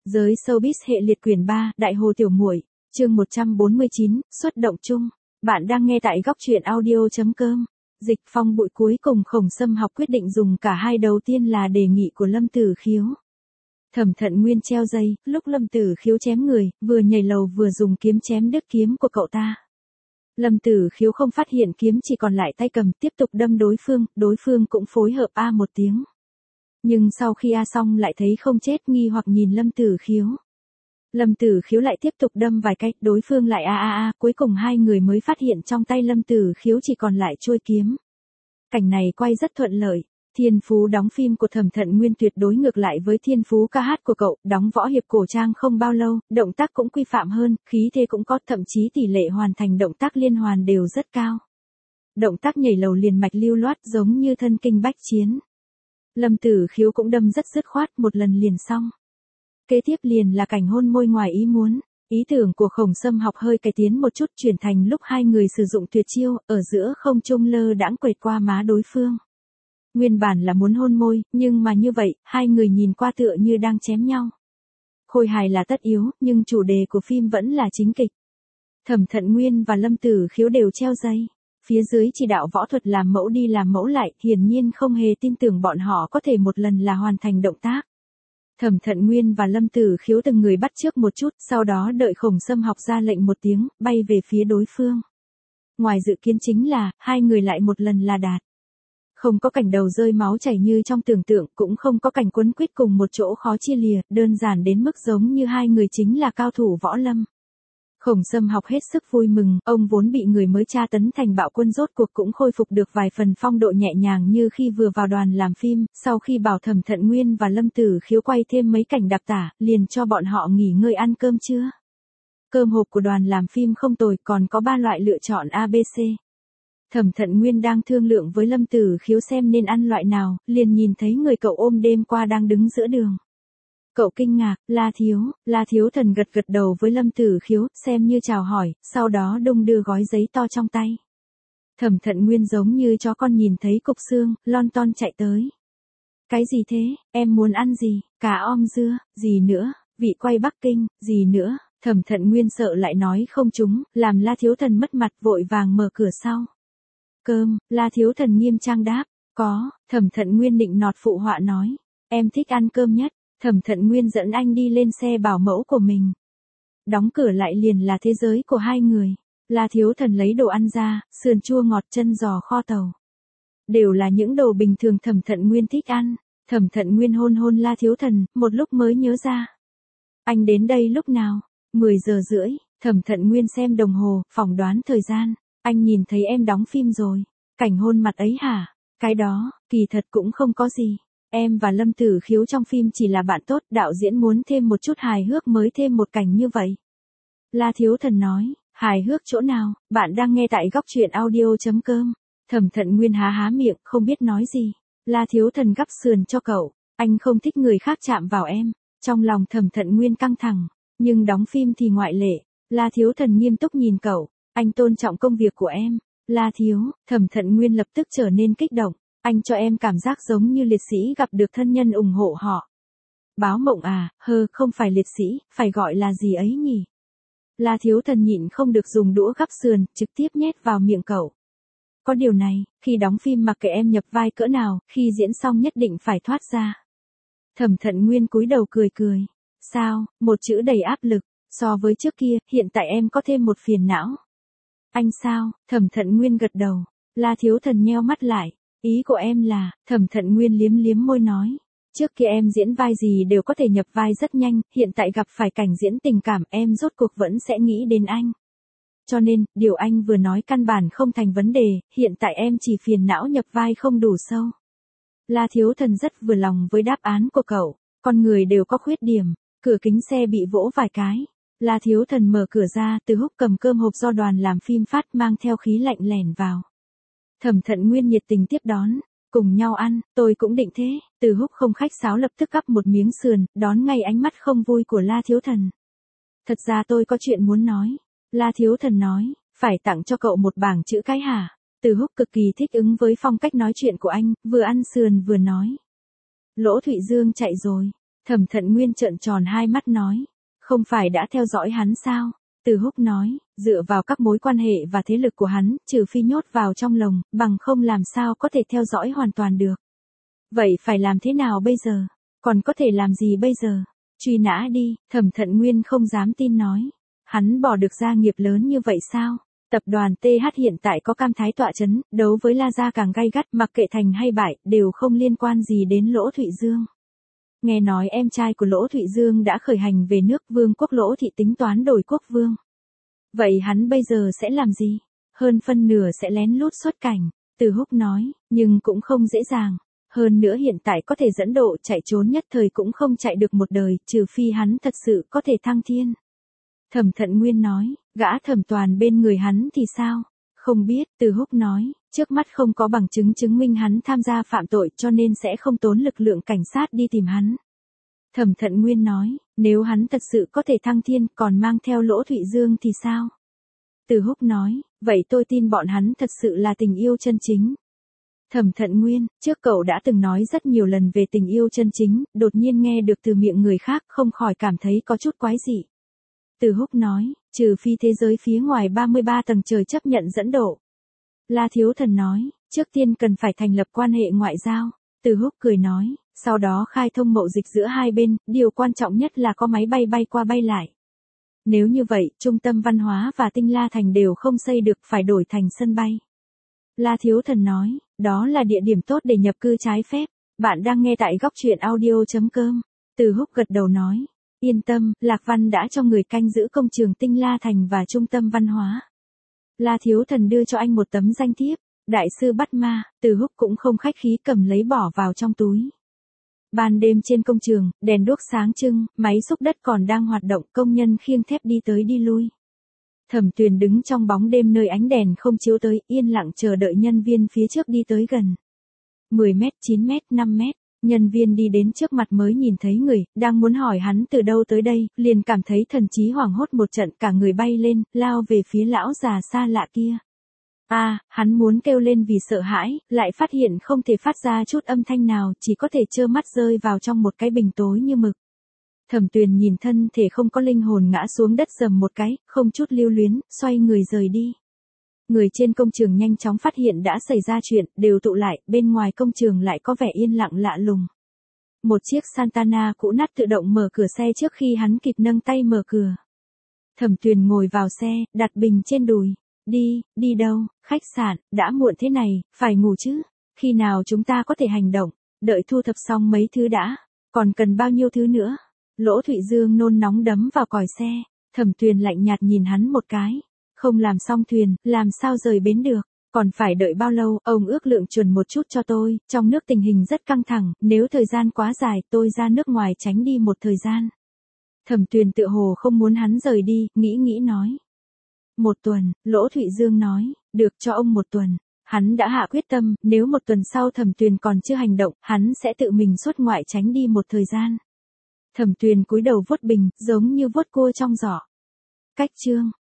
Giới showbiz hệ liệt quyển 3, Đại Hồ Tiểu Muội, chương 149, xuất động chung. Bạn đang nghe tại góc truyện audio.com. Dịch Phong bụi cuối cùng Khổng Sâm Học quyết định dùng cả hai, đầu tiên là đề nghị của Lâm Tử Khiếu. Thẩm Thận Nguyên treo dây, lúc Lâm Tử Khiếu chém người, vừa nhảy lầu vừa dùng kiếm chém đứt kiếm của cậu ta. Lâm Tử Khiếu không phát hiện kiếm chỉ còn lại tay cầm, tiếp tục đâm đối phương cũng phối hợp a một tiếng. Nhưng sau khi a xong lại thấy không chết, nghi hoặc nhìn Lâm Tử Khiếu. Lâm Tử Khiếu lại tiếp tục đâm vài cái, đối phương lại cuối cùng hai người mới phát hiện trong tay Lâm Tử Khiếu chỉ còn lại chuôi kiếm. Cảnh này quay rất thuận lợi. Thiên phú đóng phim của Thẩm Thận Nguyên tuyệt đối ngược lại với thiên phú ca hát của cậu, đóng võ hiệp cổ trang không bao lâu, động tác cũng quy phạm hơn, khí thế cũng có, thậm chí tỷ lệ hoàn thành động tác liên hoàn đều rất cao. Động tác nhảy lầu liền mạch lưu loát giống như thân kinh bách chiến. Lâm Tử Khiếu cũng đâm rất dứt khoát, một lần liền xong. Kế tiếp liền là cảnh hôn môi ngoài ý muốn. Ý tưởng của Khổng Sâm Học hơi cải tiến một chút, chuyển thành lúc hai người sử dụng tuyệt chiêu, ở giữa không trung lơ đãng quệt qua má đối phương. Nguyên bản là muốn hôn môi, nhưng mà như vậy, hai người nhìn qua tựa như đang chém nhau. Khôi hài là tất yếu, nhưng chủ đề của phim vẫn là chính kịch. Thẩm Thận Nguyên và Lâm Tử Khiếu đều treo dây. Phía dưới chỉ đạo võ thuật làm mẫu đi làm mẫu lại, hiển nhiên không hề tin tưởng bọn họ có thể một lần là hoàn thành động tác. Thẩm Thận Nguyên và Lâm Tử Khiếu từng người bắt chước một chút, sau đó đợi Khổng Sâm Học ra lệnh một tiếng, bay về phía đối phương. Ngoài dự kiến chính là, hai người lại một lần là đạt. Không có cảnh đầu rơi máu chảy như trong tưởng tượng, cũng không có cảnh quấn quýt cùng một chỗ khó chia lìa, đơn giản đến mức giống như hai người chính là cao thủ võ lâm. Khổng Sâm Học hết sức vui mừng, ông vốn bị người mới tra tấn thành bạo quân rốt cuộc cũng khôi phục được vài phần phong độ nhẹ nhàng như khi vừa vào đoàn làm phim, sau khi bảo Thẩm Thận Nguyên và Lâm Tử Khiếu quay thêm mấy cảnh đạp tả, liền cho bọn họ nghỉ ngơi ăn cơm trưa. Cơm hộp của đoàn làm phim không tồi, còn có 3 loại lựa chọn ABC. Thẩm Thận Nguyên đang thương lượng với Lâm Tử Khiếu xem nên ăn loại nào, liền nhìn thấy người cậu ôm đêm qua đang đứng giữa đường. Cậu kinh ngạc, La Thiếu Thần gật gật đầu với Lâm Tử Khiếu, xem như chào hỏi, sau đó đung đưa gói giấy to trong tay. Thẩm Thận Nguyên giống như chó con nhìn thấy cục xương, lon ton chạy tới. Cái gì thế, em muốn ăn gì, cá om dưa, gì nữa, vị quay Bắc Kinh, gì nữa, Thẩm Thận Nguyên sợ lại nói không trúng, làm La Thiếu Thần mất mặt vội vàng mở cửa sau. Cơm, La Thiếu Thần nghiêm trang đáp, có, Thẩm Thận Nguyên định nọt phụ họa nói, em thích ăn cơm nhất. Thẩm Thận Nguyên dẫn anh đi lên xe bảo mẫu của mình. Đóng cửa lại liền là thế giới của hai người. La Thiếu Thần lấy đồ ăn ra, sườn chua ngọt, chân giò kho tàu. Đều là những đồ bình thường Thẩm Thận Nguyên thích ăn. Thẩm Thận Nguyên hôn La Thiếu Thần, một lúc mới nhớ ra. Anh đến đây lúc nào? 10 giờ rưỡi, Thẩm Thận Nguyên xem đồng hồ, phỏng đoán thời gian. Anh nhìn thấy em đóng phim rồi. Cảnh hôn mặt ấy hả? Cái đó, kỳ thật cũng không có gì. Em và Lâm Tử Khiếu trong phim chỉ là bạn tốt, đạo diễn muốn thêm một chút hài hước mới thêm một cảnh như vậy. La Thiếu Thần nói, hài hước chỗ nào, bạn đang nghe tại góc truyện audio.com. Thẩm Thận Nguyên há miệng, không biết nói gì. La Thiếu Thần gắp sườn cho cậu, anh không thích người khác chạm vào em. Trong lòng Thẩm Thận Nguyên căng thẳng, nhưng đóng phim thì ngoại lệ. La Thiếu Thần nghiêm túc nhìn cậu, anh tôn trọng công việc của em. La Thiếu, Thẩm Thận Nguyên lập tức trở nên kích động. Anh cho em cảm giác giống như liệt sĩ gặp được thân nhân ủng hộ họ. Báo mộng à, không phải liệt sĩ, phải gọi là gì ấy nhỉ? La Thiếu Thần nhịn không được dùng đũa gắp sườn, trực tiếp nhét vào miệng cậu. Có điều này, khi đóng phim mặc kệ em nhập vai cỡ nào, khi diễn xong nhất định phải thoát ra. Thẩm Thận Nguyên cúi đầu cười. Sao, một chữ đầy áp lực, so với trước kia, hiện tại em có thêm một phiền não. Anh sao, Thẩm Thận Nguyên gật đầu, La Thiếu Thần nheo mắt lại. Ý của em là, Thẩm Thận Nguyên liếm môi nói. Trước kia em diễn vai gì đều có thể nhập vai rất nhanh, hiện tại gặp phải cảnh diễn tình cảm em rốt cuộc vẫn sẽ nghĩ đến anh. Cho nên, điều anh vừa nói căn bản không thành vấn đề, hiện tại em chỉ phiền não nhập vai không đủ sâu. La Thiếu Thần rất vừa lòng với đáp án của cậu, con người đều có khuyết điểm, cửa kính xe bị vỗ vài cái. La Thiếu Thần mở cửa ra, Từ Húc cầm cơm hộp do đoàn làm phim phát mang theo khí lạnh lẻn vào. Thẩm Thận Nguyên nhiệt tình tiếp đón, cùng nhau ăn, tôi cũng định thế. Từ Húc không khách sáo lập tức gắp một miếng sườn, đón ngay ánh mắt không vui của La Thiếu Thần. Thật ra tôi có chuyện muốn nói. La Thiếu Thần nói, phải tặng cho cậu một bảng chữ cái hả? Từ Húc cực kỳ thích ứng với phong cách nói chuyện của anh, vừa ăn sườn vừa nói. Lỗ Thụy Dương chạy rồi. Thẩm Thận Nguyên trợn tròn hai mắt nói. Không phải đã theo dõi hắn sao? Từ Húc nói, dựa vào các mối quan hệ và thế lực của hắn, trừ phi nhốt vào trong lồng, bằng không làm sao có thể theo dõi hoàn toàn được. Vậy phải làm thế nào bây giờ? Còn có thể làm gì bây giờ? Truy nã đi, Thẩm Thận Nguyên không dám tin nói. Hắn bỏ được gia nghiệp lớn như vậy sao? Tập đoàn TH hiện tại có Cam Thái tọa chấn, đấu với La Gia càng gay gắt, mặc kệ thành hay bại, đều không liên quan gì đến Lỗ Thụy Dương. Nghe nói em trai của Lỗ Thụy Dương đã khởi hành về nước Vương quốc Lỗ Thị tính toán đổi quốc vương. Vậy hắn bây giờ sẽ làm gì? Hơn phân nửa sẽ lén lút xuất cảnh, Từ Húc nói, nhưng cũng không dễ dàng. Hơn nữa hiện tại có thể dẫn độ chạy trốn nhất thời cũng không chạy được một đời, trừ phi hắn thật sự có thể thăng thiên. Thẩm Thận Nguyên nói, gã Thẩm Toàn bên người hắn thì sao? Không biết, Từ Húc nói, trước mắt không có bằng chứng chứng minh hắn tham gia phạm tội cho nên sẽ không tốn lực lượng cảnh sát đi tìm hắn. Thẩm Thận Nguyên nói, nếu hắn thật sự có thể thăng thiên còn mang theo Lỗ Thụy Dương thì sao? Từ Húc nói, vậy tôi tin bọn hắn thật sự là tình yêu chân chính. Thẩm Thận Nguyên, trước cậu đã từng nói rất nhiều lần về tình yêu chân chính, đột nhiên nghe được từ miệng người khác không khỏi cảm thấy có chút quái dị. Từ Húc nói, trừ phi thế giới phía ngoài 33 tầng trời chấp nhận dẫn độ. La Thiếu Thần nói, trước tiên cần phải thành lập quan hệ ngoại giao. Từ Húc cười nói, sau đó khai thông mậu dịch giữa hai bên, điều quan trọng nhất là có máy bay bay qua bay lại. Nếu như vậy, trung tâm văn hóa và Tinh La Thành đều không xây được, phải đổi thành sân bay. La Thiếu Thần nói, đó là địa điểm tốt để nhập cư trái phép. Bạn đang nghe tại góc truyện audio.com. Từ Húc gật đầu nói, yên tâm, Lạc Văn đã cho người canh giữ công trường Tinh La Thành và trung tâm văn hóa. La Thiếu Thần đưa cho anh một tấm danh thiếp, đại sư bắt ma. Từ Húc cũng không khách khí cầm lấy bỏ vào trong túi. Ban đêm trên công trường, đèn đuốc sáng trưng, máy xúc đất còn đang hoạt động, công nhân khiêng thép đi tới đi lui. Thẩm Tuyền đứng trong bóng đêm nơi ánh đèn không chiếu tới, yên lặng chờ đợi nhân viên phía trước đi tới gần. 10 mét, 9 mét, 5 mét, nhân viên đi đến trước mặt mới nhìn thấy người, đang muốn hỏi hắn từ đâu tới đây, liền cảm thấy thần trí hoảng hốt một trận, cả người bay lên, lao về phía lão già xa lạ kia. Hắn muốn kêu lên vì sợ hãi, lại phát hiện không thể phát ra chút âm thanh nào, chỉ có thể trơ mắt rơi vào trong một cái bình tối như mực. Thẩm Tuyền nhìn thân thể không có linh hồn ngã xuống đất rầm một cái, không chút lưu luyến, xoay người rời đi. Người trên công trường nhanh chóng phát hiện đã xảy ra chuyện, đều tụ lại, bên ngoài công trường lại có vẻ yên lặng lạ lùng. Một chiếc Santana cũ nát tự động mở cửa xe trước khi hắn kịp nâng tay mở cửa. Thẩm Tuyền ngồi vào xe, đặt bình trên đùi. Đi đâu, khách sạn, đã muộn thế này, phải ngủ chứ. Khi nào chúng ta có thể hành động, đợi thu thập xong mấy thứ đã, còn cần bao nhiêu thứ nữa. Lỗ Thụy Dương nôn nóng đấm vào còi xe, Thẩm Tuyền lạnh nhạt nhìn hắn một cái. Không làm xong thuyền, làm sao rời bến được, còn phải đợi bao lâu, ông ước lượng chuẩn một chút cho tôi, trong nước tình hình rất căng thẳng, nếu thời gian quá dài, tôi ra nước ngoài tránh đi một thời gian. Thẩm Tuyền tựa hồ không muốn hắn rời đi, nghĩ nói. 1 tuần, Lỗ Thụy Dương nói, được cho ông 1 tuần. Hắn đã hạ quyết tâm, nếu 1 tuần sau Thẩm Tuyền còn chưa hành động, hắn sẽ tự mình xuất ngoại tránh đi một thời gian. Thẩm Tuyền cúi đầu vuốt bình, giống như vuốt cua trong giỏ. Cách chương